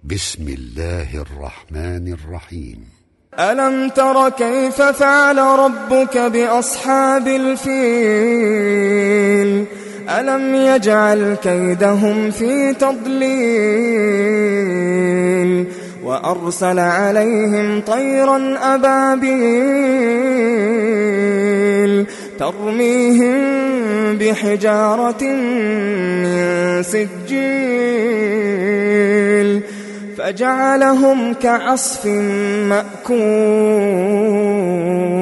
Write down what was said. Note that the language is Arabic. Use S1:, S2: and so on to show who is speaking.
S1: بسم الله الرحمن الرحيم.
S2: ألم تر كيف فعل ربك بأصحاب الفيل ألم يجعل كيدهم في تضليل وأرسل عليهم طيرا أبابيل ترميهم بحجارة من سجيل فجعلهم كعصف مأكول.